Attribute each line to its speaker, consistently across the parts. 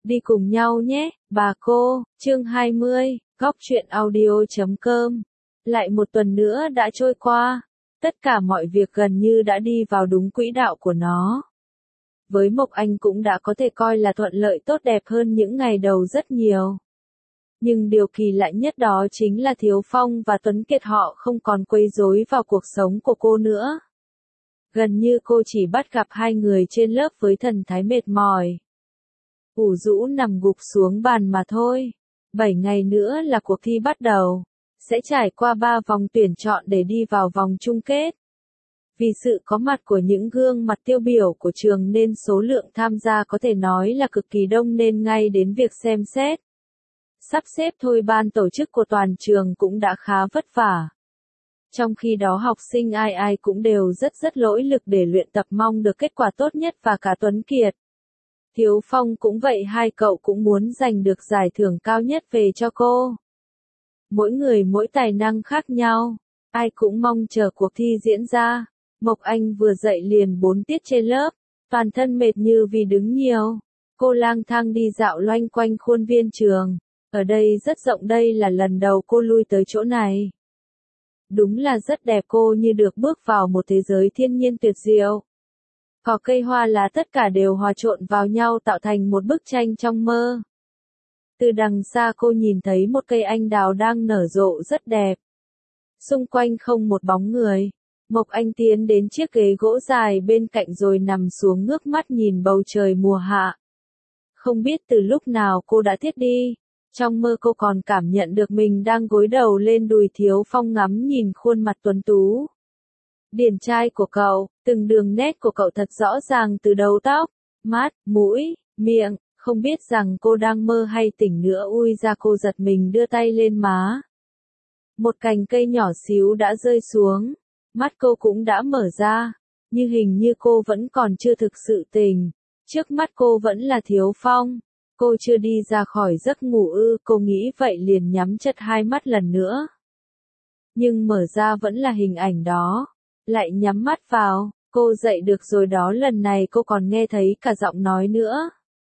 Speaker 1: Đi cùng nhau nhé, bà cô. Chương 20, Góc truyện audio.com. Lại một tuần nữa đã trôi qua. Tất cả mọi việc gần như đã đi vào đúng quỹ đạo của nó. Với Mộc Anh cũng đã có thể coi là thuận lợi tốt đẹp hơn những ngày đầu rất nhiều. Nhưng điều kỳ lạ nhất đó chính là Thiếu Phong và Tuấn Kiệt họ không còn quấy rối vào cuộc sống của cô nữa. Gần như cô chỉ bắt gặp hai người trên lớp với thần thái mệt mỏi. Ủ rũ nằm gục xuống bàn mà thôi. 7 ngày nữa là cuộc thi bắt đầu. Sẽ trải qua 3 vòng tuyển chọn để đi vào vòng chung kết. Vì sự có mặt của những gương mặt tiêu biểu của trường nên số lượng tham gia có thể nói là cực kỳ đông nên ngay đến việc xem xét. Sắp xếp thôi ban tổ chức của toàn trường cũng đã khá vất vả. Trong khi đó học sinh ai ai cũng đều rất nỗ lực để luyện tập mong được kết quả tốt nhất và cả Tuấn Kiệt. Thiếu Phong cũng vậy, hai cậu cũng muốn giành được giải thưởng cao nhất về cho cô. Mỗi người mỗi tài năng khác nhau, ai cũng mong chờ cuộc thi diễn ra. Mộc Anh vừa dậy liền 4 tiết trên lớp, toàn thân mệt như vì đứng nhiều. Cô lang thang đi dạo loanh quanh khuôn viên trường. Ở đây rất rộng, đây là lần đầu cô lui tới chỗ này. Đúng là rất đẹp, cô như được bước vào một thế giới thiên nhiên tuyệt diệu. Cỏ cây hoa lá tất cả đều hòa trộn vào nhau tạo thành một bức tranh trong mơ. Từ đằng xa cô nhìn thấy một cây anh đào đang nở rộ rất đẹp. Xung quanh không một bóng người. Mộc Anh tiến đến chiếc ghế gỗ dài bên cạnh rồi nằm xuống ngước mắt nhìn bầu trời mùa hạ. Không biết từ lúc nào cô đã thiếp đi. Trong mơ cô còn cảm nhận được mình đang gối đầu lên đùi Thiếu Phong ngắm nhìn khuôn mặt tuấn tú. Điển trai của cậu, từng đường nét của cậu thật rõ ràng từ đầu tóc, mắt, mũi, miệng, không biết rằng cô đang mơ hay tỉnh nữa. Ui ra, cô giật mình đưa tay lên má. Một cành cây nhỏ xíu đã rơi xuống, mắt cô cũng đã mở ra, nhưng hình như cô vẫn còn chưa thực sự tỉnh. Trước mắt cô vẫn là Thiếu Phong. Cô chưa đi ra khỏi giấc ngủ ư? Cô nghĩ vậy liền nhắm chặt hai mắt lần nữa. Nhưng mở ra vẫn là hình ảnh đó. Lại nhắm mắt vào, cô dậy được rồi đó, lần này cô còn nghe thấy cả giọng nói nữa.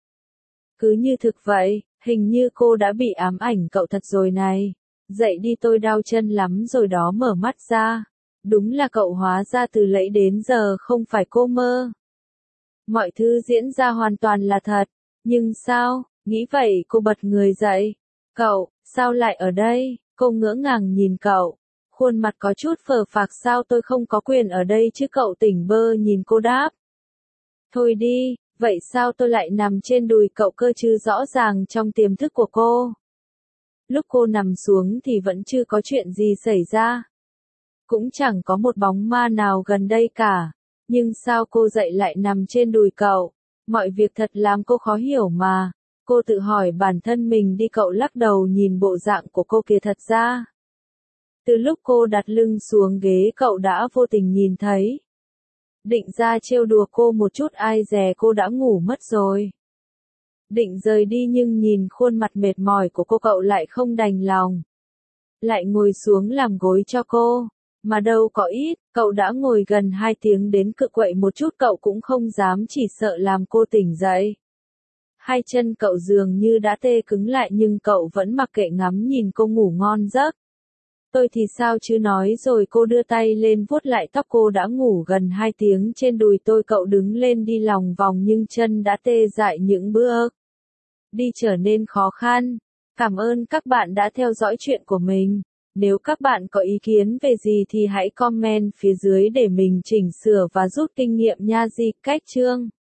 Speaker 1: Cứ như thực vậy, hình như cô đã bị ám ảnh cậu thật rồi này. Dậy đi, tôi đau chân lắm rồi đó. Mở mắt ra. Đúng là cậu, hóa ra từ nãy đến giờ không phải cô mơ. Mọi thứ diễn ra hoàn toàn là thật. Nhưng sao? Nghĩ vậy cô bật người dậy. Cậu, sao lại ở đây? Cô ngỡ ngàng nhìn cậu. Khuôn mặt có chút phờ phạc. Sao tôi không có quyền ở đây chứ? Cậu tỉnh bơ nhìn cô đáp. Thôi đi, vậy sao tôi lại nằm trên đùi cậu cơ chứ? Rõ ràng trong tiềm thức của cô. Lúc cô nằm xuống thì vẫn chưa có chuyện gì xảy ra. Cũng chẳng có một bóng ma nào gần đây cả. Nhưng sao cô dậy lại nằm trên đùi cậu? Mọi việc thật làm cô khó hiểu mà. Cô tự hỏi bản thân mình đi. Cậu lắc đầu nhìn bộ dạng của cô kìa. Thật ra, từ lúc cô đặt lưng xuống ghế cậu đã vô tình nhìn thấy. Định ra trêu đùa cô một chút, ai dè cô đã ngủ mất rồi. Định rời đi nhưng nhìn khuôn mặt mệt mỏi của cô cậu lại không đành lòng. Lại ngồi xuống làm gối cho cô. Mà đâu có ít, cậu đã ngồi gần 2 tiếng, đến cự quậy một chút cậu cũng không dám, chỉ sợ làm cô tỉnh dậy. Hai chân cậu dường như đã tê cứng lại nhưng cậu vẫn mặc kệ ngắm nhìn cô ngủ ngon giấc. Tôi thì sao chứ, nói rồi cô đưa tay lên vuốt lại tóc. Cô đã ngủ gần 2 tiếng trên đùi tôi. Cậu đứng lên đi lòng vòng nhưng chân đã tê dại, những bước đi trở nên khó khăn. Cảm ơn các bạn đã theo dõi chuyện của mình. Nếu các bạn có ý kiến về gì thì hãy comment phía dưới để mình chỉnh sửa và rút kinh nghiệm nha. Cách chương